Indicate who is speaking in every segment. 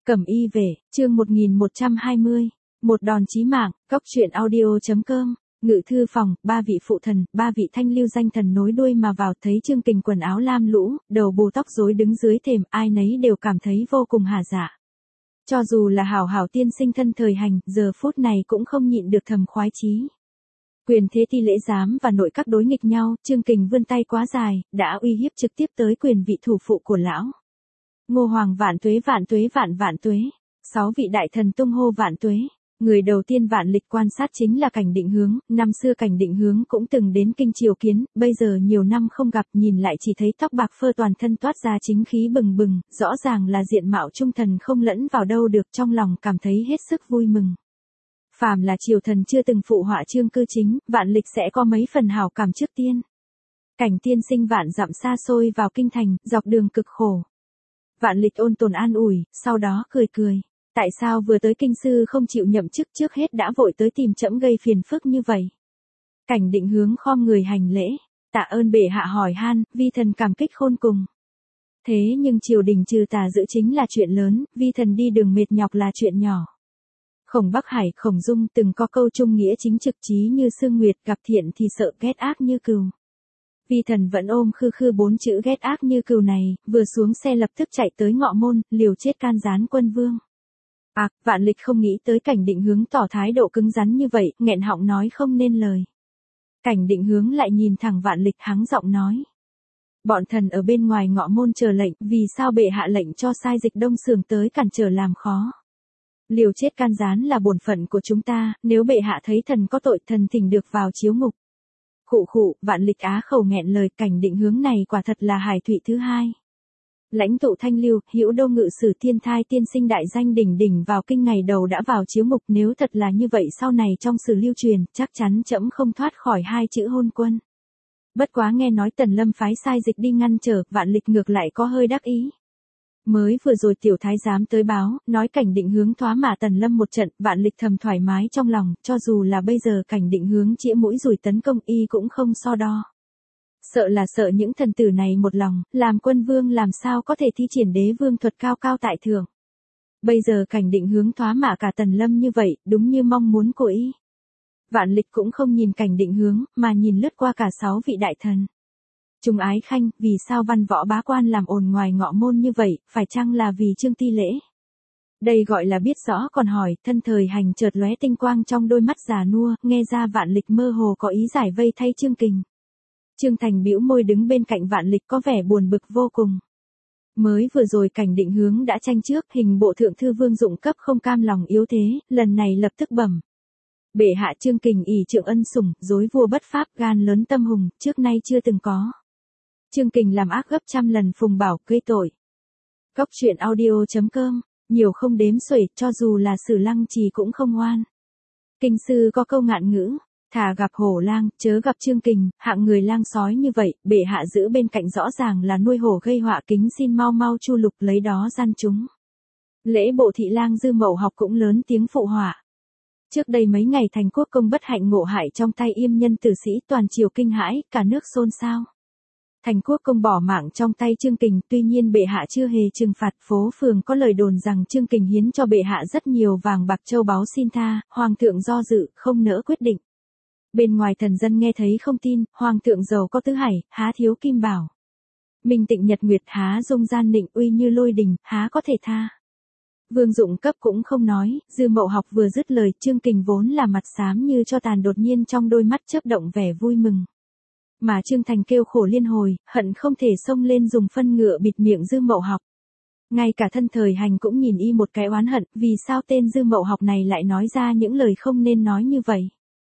Speaker 1: Cẩm y về, chương 1120. Một đòn chí mạng, cóc truyện audio.com. Ngự thư phòng, ba vị phụ thần, ba vị thanh lưu danh thần nối đuôi mà vào, thấy Chương Kình quần áo lam lũ, đầu bù tóc rối đứng dưới thềm, ai nấy đều cảm thấy vô cùng hả dạ. Cho dù là hảo hảo tiên sinh thân thời hành, giờ phút này cũng không nhịn được thầm khoái chí. Quyền thế ti lễ giám và nội các đối nghịch nhau, Chương Kình vươn tay quá dài, đã uy hiếp trực tiếp tới quyền vị thủ phụ của lão. Ngô Hoàng vạn tuế vạn tuế vạn vạn tuế. 6 vị đại thần tung hô vạn tuế. Người đầu tiên vạn lịch quan sát chính là Cảnh Định Hướng, năm xưa Cảnh Định Hướng cũng từng đến kinh triều kiến, bây giờ nhiều năm không gặp, nhìn lại chỉ thấy tóc bạc phơ toàn thân toát ra chính khí bừng bừng, rõ ràng là diện mạo trung thần không lẫn vào đâu được, trong lòng cảm thấy hết sức vui mừng. Phàm là triều thần chưa từng phụ họa Chương cư chính, vạn lịch sẽ có mấy phần hảo cảm trước tiên. Cảnh tiên sinh vạn dặm xa xôi vào kinh thành, dọc đường cực khổ. Vạn lịch ôn tồn an ủi, sau đó cười cười. Tại sao vừa tới kinh sư không chịu nhậm chức trước hết đã vội tới tìm trẫm gây phiền phức như vậy? Cảnh Định Hướng khom người hành lễ. Tạ ơn bệ hạ hỏi han, vi thần cảm kích khôn cùng. Thế nhưng triều đình trừ tà giữ chính là chuyện lớn, vi thần đi đường mệt nhọc là chuyện nhỏ. Khổng Bắc Hải, Khổng Dung từng có câu trung nghĩa chính trực chí như sương nguyệt, gặp thiện thì sợ, ghét ác như cừu. Vi thần vẫn ôm khư khư 4 chữ ghét ác như cừu này, vừa xuống xe lập tức chạy tới Ngọ Môn, liều chết can gián quân vương. Vạn lịch không nghĩ tới Cảnh Định Hướng tỏ thái độ cứng rắn như vậy, nghẹn họng nói không nên lời. Cảnh Định Hướng lại nhìn thẳng Vạn lịch hắng giọng nói. Bọn thần ở bên ngoài Ngọ Môn chờ lệnh, vì sao bệ hạ lệnh cho sai dịch Đông Sường tới cản trở làm khó? Liều chết can gián là bổn phận của chúng ta, nếu bệ hạ thấy thần có tội, thần thỉnh được vào chiếu ngục. Khụ, Vạn lịch á khẩu nghẹn lời, Cảnh Định Hướng này quả thật là hải thụy thứ hai. Lãnh tụ thanh lưu, Hữu Đô ngự sử thiên thai tiên sinh đại danh đỉnh đỉnh vào kinh ngày đầu đã vào chiếu ngục, nếu thật là như vậy sau này trong sử lưu truyền, chắc chắn trẫm không thoát khỏi hai chữ hôn quân. Bất quá nghe nói Tần Lâm phái sai dịch đi ngăn trở, Vạn lịch ngược lại có hơi đắc ý. Mới vừa rồi tiểu thái giám tới báo, nói Cảnh Định Hướng thoá mạ Tần Lâm một trận, Vạn lịch thầm thoải mái trong lòng, cho dù là bây giờ Cảnh Định Hướng chĩa mũi dùi tấn công y cũng không so đo. Sợ là sợ những thần tử này một lòng, làm quân vương làm sao có thể thi triển đế vương thuật cao cao tại thượng. Bây giờ Cảnh Định Hướng thoá mạ cả Tần Lâm như vậy, đúng như mong muốn của y. Vạn lịch cũng không nhìn Cảnh Định Hướng, mà nhìn lướt qua cả 6 vị đại thần. Trung ái khanh, vì sao văn võ bá quan làm ồn ngoài Ngọ Môn như vậy, phải chăng là vì Chương ti lễ? Đây gọi là biết rõ còn hỏi, thân thời hành chợt lóe tinh quang trong đôi mắt già nua, nghe ra Vạn lịch mơ hồ có ý giải vây thay Chương Kình. Trương Thành bĩu môi đứng bên cạnh Vạn lịch có vẻ buồn bực vô cùng. Mới vừa rồi Cảnh Định Hướng đã tranh trước, hình bộ thượng thư Vương Dụng cấp không cam lòng yếu thế, lần này lập tức bẩm. Bệ hạ Chương Kình ỷ trượng ân sủng, dối vua bất pháp, gan lớn tâm hùng, trước nay chưa từng có. Chương Kình làm ác gấp trăm lần phùng bảo gây tội. Cóc truyện audio.com, nhiều không đếm xuể, cho dù là Sử Lăng Trì cũng không oan. Kinh sư có câu ngạn ngữ. Thà gặp hổ lang, chớ gặp Chương Kình, hạng người lang sói như vậy, bệ hạ giữ bên cạnh rõ ràng là nuôi hổ gây họa, kính xin mau mau chu lục lấy đó gian chúng. Lễ bộ thị lang Dư Mậu Học cũng lớn tiếng phụ họa. Trước đây mấy ngày Thành Quốc công bất hạnh ngộ hại trong tay Yêm nhân tử sĩ, toàn triều kinh hãi, cả nước xôn xao. Thành Quốc công bỏ mạng trong tay Chương Kình, tuy nhiên bệ hạ chưa hề trừng phạt, phố phường có lời đồn rằng Chương Kình hiến cho bệ hạ rất nhiều vàng bạc châu báu xin tha, hoàng thượng do dự, không nỡ quyết định. Bên ngoài thần dân nghe thấy không tin, hoàng thượng giàu có tứ hải, há thiếu kim bảo. Minh tịnh nhật nguyệt há dung gian nịnh, uy như lôi đình, há có thể tha. Vương Dụng cấp cũng không nói, Dư Mậu Học vừa dứt lời, Chương Kình vốn là mặt xám như cho tàn đột nhiên trong đôi mắt chớp động vẻ vui mừng. Mà Trương Thành kêu khổ liên hồi, hận không thể xông lên dùng phân ngựa bịt miệng Dư Mậu Học. Ngay cả thân thời hành cũng nhìn y một cái oán hận, vì sao tên Dư Mậu Học này lại nói ra những lời không nên nói như vậy.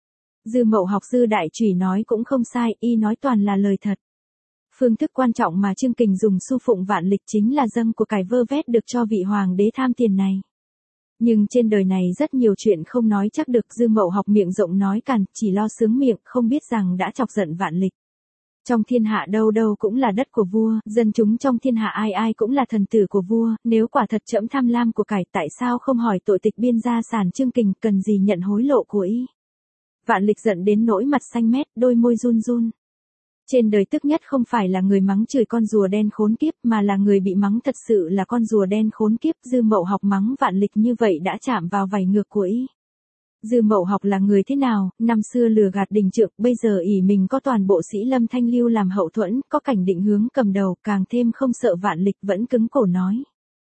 Speaker 1: Dư Mậu Học Dư đại chủy nói cũng không sai, y nói toàn là lời thật. Phương thức quan trọng mà Chương Kình dùng su phụng Vạn lịch chính là dâng của cải vơ vét được cho vị hoàng đế tham tiền này. Nhưng trên đời này rất nhiều chuyện không nói chắc được, Dư Mậu Học miệng rộng nói càn, chỉ lo sướng miệng, không biết rằng đã chọc giận Vạn lịch. Trong thiên hạ đâu đâu cũng là đất của vua, dân chúng trong thiên hạ ai ai cũng là thần tử của vua, nếu quả thật trẫm tham lam của cải, tại sao không hỏi tội tịch biên gia sản Chương Kình, cần gì nhận hối lộ của y. Vạn lịch giận đến nỗi mặt xanh mét, đôi môi run run. Trên đời tức nhất không phải là người mắng chửi con rùa đen khốn kiếp mà là người bị mắng thật sự là con rùa đen khốn kiếp. Dư Mậu Học mắng Vạn Lịch như vậy đã chạm vào vảy ngược của y. Dư Mậu Học là người thế nào, năm xưa lừa gạt Đình Trượng, bây giờ ỷ mình có toàn bộ sĩ Lâm Thanh Lưu làm hậu thuẫn, có Cảnh Định Hướng cầm đầu, càng thêm không sợ Vạn Lịch, vẫn cứng cổ nói.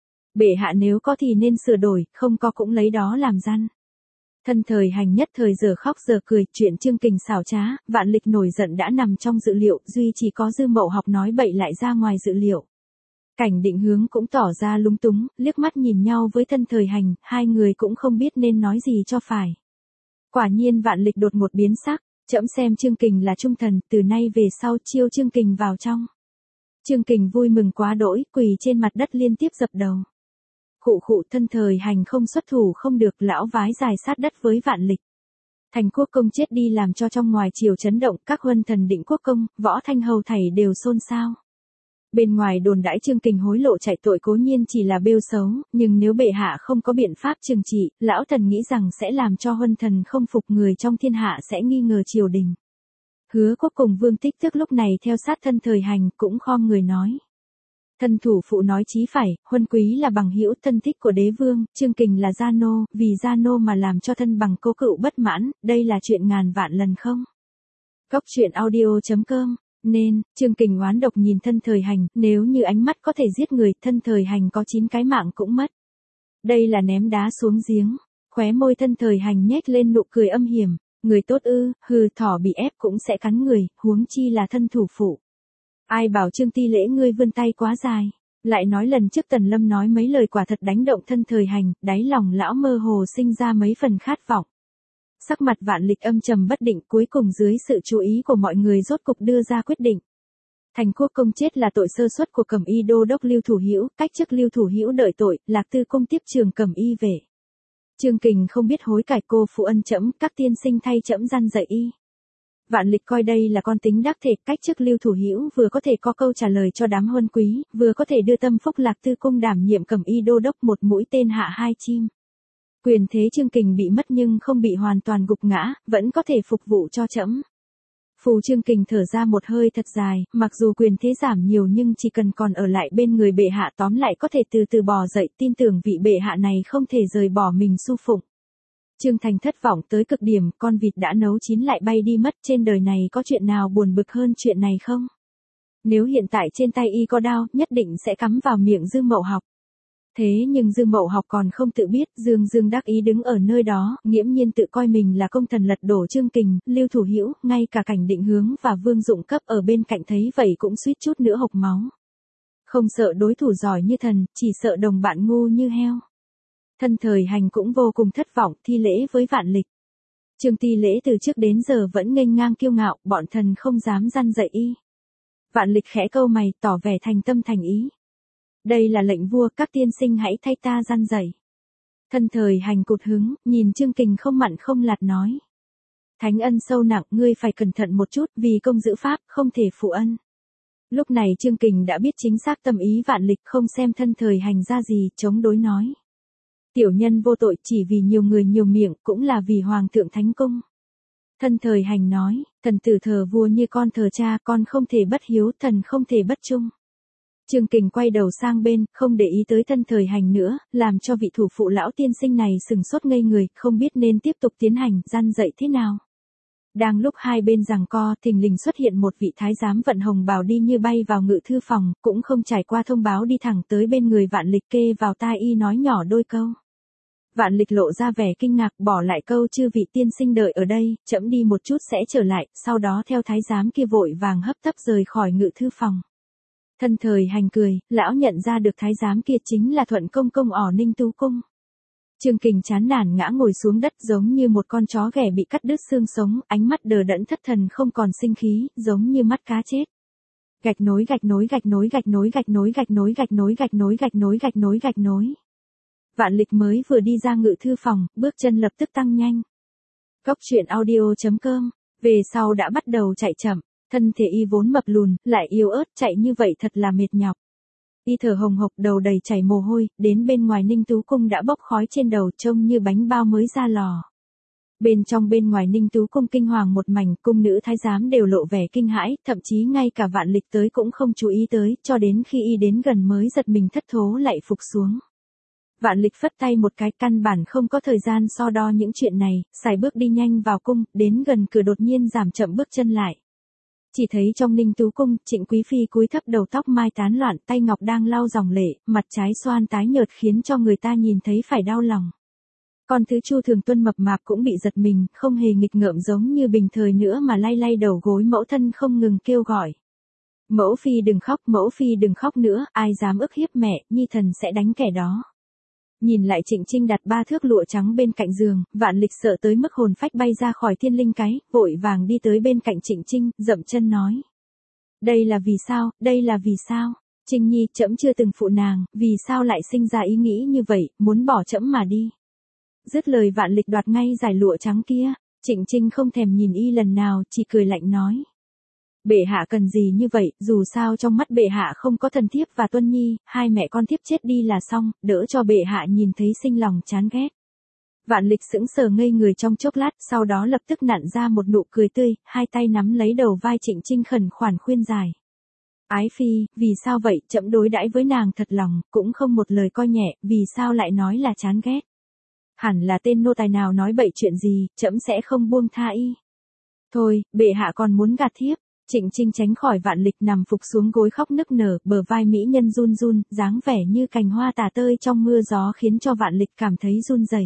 Speaker 1: Bệ hạ nếu có thì nên sửa đổi, không có cũng lấy đó làm răn. Thân Thời Hành nhất thời giờ khóc giờ cười, chuyện chương kình xảo trá, Vạn Lịch nổi giận đã nằm trong dự liệu, duy chỉ có Dư Mậu Học nói bậy lại ra ngoài dự liệu. Cảnh Định Hướng cũng tỏ ra lúng túng, liếc mắt nhìn nhau với Thân Thời Hành, hai người cũng không biết nên nói gì cho phải. Quả nhiên Vạn Lịch đột một biến sắc, trẫm xem chương kình là trung thần, từ nay về sau chiêu chương kình vào trong. Chương kình vui mừng quá đỗi, quỳ trên mặt đất liên tiếp dập đầu. Khụ, Thân Thời Hành không xuất thủ không được, lão vái dài sát đất với Vạn Lịch. Thành Quốc Công chết đi làm cho trong ngoài triều chấn động, các huân thần Định Quốc Công, Võ Thanh Hầu thảy đều xôn xao. Bên ngoài đồn đãi chương kình hối lộ chạy tội cố nhiên chỉ là bêu xấu, nhưng nếu bệ hạ không có biện pháp trừng trị, lão thần nghĩ rằng sẽ làm cho huân thần không phục, người trong thiên hạ sẽ nghi ngờ triều đình. Hứa Quốc cùng Vương Tích Tước lúc này theo sát Thân Thời Hành cũng khom người nói. Thân thủ phụ nói chí phải, huân quý là bằng hữu thân thích của đế vương, chương kình là gia nô, vì gia nô mà làm cho thân bằng cố cựu bất mãn, đây là chuyện ngàn vạn lần không. Góc truyện audio.com. Nên, chương kình oán độc nhìn Thân Thời Hành, nếu như ánh mắt có thể giết người, Thân Thời Hành có 9 cái mạng cũng mất. Đây là ném đá xuống giếng. Khóe môi Thân Thời Hành nhếch lên nụ cười âm hiểm, người tốt ư, hừ, thỏ bị ép cũng sẽ cắn người, huống chi là thân thủ phụ. Ai bảo Trương Ti Lễ ngươi vươn tay quá dài. Lại nói lần trước Tần Lâm nói mấy lời quả thật đánh động Thân Thời Hành, đáy lòng lão mơ hồ sinh ra mấy phần khát vọng. Sắc mặt Vạn Lịch âm trầm bất định, cuối cùng dưới sự chú ý của mọi người rốt cục đưa ra quyết định. Thành Quốc Công chết là tội sơ suất của Cẩm Y đô đốc Lưu Thủ Hữu, cách chức Lưu Thủ Hữu đợi tội, Lạc Tư Công tiếp trường Cẩm Y về. Chương kình không biết hối cải, cô phụ ân trẫm, các tiên sinh thay trẫm răn dạy y. Vạn Lịch coi đây là con tính đắc thể, cách chức Lưu Thủ Hữu vừa có thể có câu trả lời cho đám huân quý, vừa có thể đưa tâm phúc Lạc Tư Công đảm nhiệm Cẩm Y đô đốc, một mũi tên hạ hai chim. Quyền thế chương kình bị mất nhưng không bị hoàn toàn gục ngã, vẫn có thể phục vụ cho trẫm. Phù chương kình thở ra một hơi thật dài, mặc dù quyền thế giảm nhiều nhưng chỉ cần còn ở lại bên người bệ hạ tóm lại có thể từ từ bò dậy, tin tưởng vị bệ hạ này không thể rời bỏ mình su phụng. Trương Thành thất vọng tới cực điểm, con vịt đã nấu chín lại bay đi mất, trên đời này có chuyện nào buồn bực hơn chuyện này không? Nếu hiện tại trên tay y có đao, nhất định sẽ cắm vào miệng Dư Mậu Học. Thế nhưng Dư Mậu Học còn không tự biết, Dương đắc ý đứng ở nơi đó, nghiễm nhiên tự coi mình là công thần lật đổ chương kình, Lưu Thủ Hữu, ngay cả Cảnh Định Hướng và Vương Dụng Cấp ở bên cạnh thấy vậy cũng suýt chút nữa hộc máu. Không sợ đối thủ giỏi như thần, chỉ sợ đồng bạn ngu như heo. Thân Thời Hành cũng vô cùng thất vọng, thi lễ với Vạn Lịch. Trương Ti Lễ từ trước đến giờ vẫn nghênh ngang kiêu ngạo, bọn thần không dám răn dạy y. Vạn Lịch khẽ câu mày, tỏ vẻ thành tâm thành ý. Đây là lệnh vua, các tiên sinh hãy thay ta răn dạy. Thân Thời Hành cụt hứng, nhìn chương kình không mặn không lạt nói. Thánh ân sâu nặng, ngươi phải cẩn thận một chút, vì công giữ pháp, không thể phụ ân. Lúc này chương kình đã biết chính xác tâm ý Vạn Lịch, không xem Thân Thời Hành ra gì, chống đối nói. Tiểu nhân vô tội, chỉ vì nhiều người nhiều miệng, cũng là vì Hoàng thượng Thánh Cung. Thân Thời Hành nói, thần tử thờ vua như con thờ cha, con không thể bất hiếu, thần không thể bất trung. Chương kình quay đầu sang bên, không để ý tới Thân Thời Hành nữa, làm cho vị thủ phụ lão tiên sinh này sừng sốt ngây người, không biết nên tiếp tục tiến hành, răn dạy thế nào. Đang lúc hai bên giằng co, thình lình xuất hiện một vị thái giám vận hồng bào đi như bay vào ngự thư phòng, cũng không trải qua thông báo đi thẳng tới bên người Vạn Lịch, kê vào tai y nói nhỏ đôi câu. Vạn Lịch lộ ra vẻ kinh ngạc, bỏ lại câu chư vị tiên sinh đợi ở đây, trẫm đi một chút sẽ trở lại, sau đó theo thái giám kia vội vàng hấp tấp rời khỏi ngự thư phòng. Thân Thời Hành cười, lão nhận ra được thái giám kia chính là Thuận Công Công ở Ninh Tú Cung. Chương kình chán nản ngã ngồi xuống đất giống như một con chó ghẻ bị cắt đứt xương sống, ánh mắt đờ đẫn thất thần không còn sinh khí, giống như mắt cá chết. Gạch nối. Vạn Lịch mới vừa đi ra ngự thư phòng, bước chân lập tức tăng nhanh. Góc truyện audio.com, về sau đã bắt đầu chạy chậm, thân thể y vốn mập lùn, lại yếu ớt, chạy như vậy thật là mệt nhọc. Y thở hồng hộc, đầu đầy chảy mồ hôi, đến bên ngoài Ninh Tú Cung đã bốc khói trên đầu, trông như bánh bao mới ra lò. Bên trong bên ngoài Ninh Tú cung kinh hoàng một mảnh, cung nữ thái giám đều lộ vẻ kinh hãi, thậm chí ngay cả Vạn Lịch tới cũng không chú ý tới, cho đến khi y đến gần mới giật mình thất thố lạy phục xuống. Vạn Lịch phất tay một cái, căn bản không có thời gian so đo những chuyện này, xài bước đi nhanh vào cung, đến gần cửa đột nhiên giảm chậm bước chân lại. Chỉ thấy trong Ninh Tú cung, Trịnh Quý Phi cúi thấp đầu tóc mai tán loạn, tay ngọc đang lau dòng lệ, mặt trái xoan tái nhợt khiến cho người ta nhìn thấy phải đau lòng. Còn thứ Chu Thường Tuân mập mạp cũng bị giật mình, không hề nghịch ngợm giống như bình thời nữa mà lay lay đầu gối mẫu thân không ngừng kêu gọi. Mẫu Phi đừng khóc, Mẫu Phi đừng khóc nữa, ai dám ức hiếp mẹ, nhi thần sẽ đánh kẻ đó. Nhìn lại Trịnh Trinh đặt 3 thước lụa trắng bên cạnh giường, Vạn Lịch sợ tới mức hồn phách bay ra khỏi thiên linh cái, vội vàng đi tới bên cạnh Trịnh Trinh, dậm chân nói. Đây là vì sao, đây là vì sao? Trinh Nhi, trẫm chưa từng phụ nàng, vì sao lại sinh ra ý nghĩ như vậy, muốn bỏ trẫm mà đi. Dứt lời Vạn Lịch đoạt ngay giải lụa trắng kia, Trịnh Trinh không thèm nhìn y lần nào, chỉ cười lạnh nói. Bệ hạ cần gì như vậy, dù sao trong mắt bệ hạ không có thần thiếp và Tuân Nhi, hai mẹ con thiếp chết đi là xong, đỡ cho bệ hạ nhìn thấy sinh lòng chán ghét. Vạn Lịch sững sờ ngây người trong chốc lát, sau đó lập tức nặn ra một nụ cười tươi, hai tay nắm lấy đầu vai Trịnh Trinh khẩn khoản khuyên giải. Ái Phi, vì sao vậy, trẫm đối đãi với nàng thật lòng, cũng không một lời coi nhẹ, vì sao lại nói là chán ghét. Hẳn là tên nô tài nào nói bậy chuyện gì, trẫm sẽ không buông tha y. Thôi, bệ hạ còn muốn gạt thiếp. Trịnh Trinh tránh khỏi Vạn Lịch nằm phục xuống gối khóc nức nở, bờ vai mỹ nhân run run, dáng vẻ như cành hoa tả tơi trong mưa gió khiến cho Vạn Lịch cảm thấy run rẩy.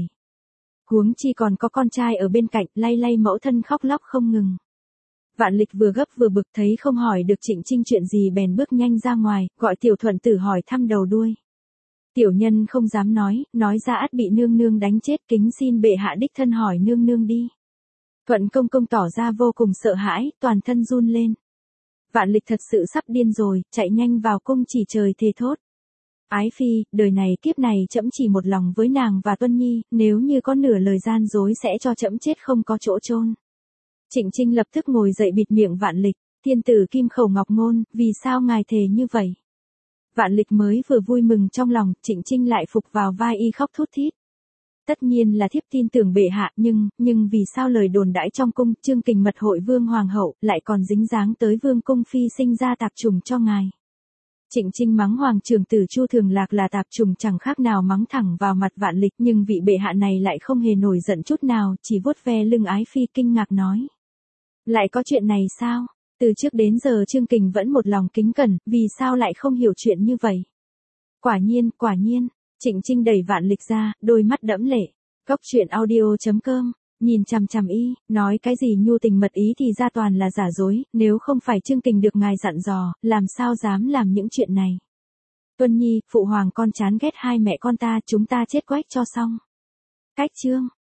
Speaker 1: Huống chi còn có con trai ở bên cạnh, lay lay mẫu thân khóc lóc không ngừng. Vạn Lịch vừa gấp vừa bực thấy không hỏi được Trịnh Trinh chuyện gì bèn bước nhanh ra ngoài, gọi Tiểu Thuận Tử hỏi thăm đầu đuôi. Tiểu nhân không dám nói ra ắt bị nương nương đánh chết, kính xin bệ hạ đích thân hỏi nương nương đi. Thuận công công tỏ ra vô cùng sợ hãi, toàn thân run lên. Vạn Lịch thật sự sắp điên rồi, chạy nhanh vào cung chỉ trời thề thốt. Ái Phi, đời này kiếp này trẫm chỉ một lòng với nàng và Tuân Nhi, nếu như có nửa lời gian dối sẽ cho trẫm chết không có chỗ chôn. Trịnh Trinh lập tức ngồi dậy bịt miệng Vạn Lịch, thiên tử kim khẩu ngọc ngôn, vì sao ngài thề như vậy? Vạn Lịch mới vừa vui mừng trong lòng, Trịnh Trinh lại phục vào vai y khóc thút thít. Tất nhiên là thiếp tin tưởng bệ hạ, nhưng vì sao lời đồn đãi trong cung, chương kình mật hội vương hoàng hậu, lại còn dính dáng tới vương cung phi sinh ra tạp trùng cho ngài. Trịnh Trinh mắng hoàng trưởng tử Chu Thường Lạc là tạp trùng chẳng khác nào mắng thẳng vào mặt Vạn Lịch, nhưng vị bệ hạ này lại không hề nổi giận chút nào, chỉ vuốt ve lưng Ái Phi kinh ngạc nói. Lại có chuyện này sao? Từ trước đến giờ chương kình vẫn một lòng kính cẩn, vì sao lại không hiểu chuyện như vậy? Quả nhiên. Trịnh Trinh đẩy Vạn Lịch ra, đôi mắt đẫm lệ. Cóc truyện audio.com, nhìn chằm chằm y, nói cái gì nhu tình mật ý thì ra toàn là giả dối, nếu không phải chương kình được ngài dặn dò, làm sao dám làm những chuyện này. Tuân Nhi, phụ hoàng con chán ghét hai mẹ con ta, chúng ta chết quách cho xong. Cách chương.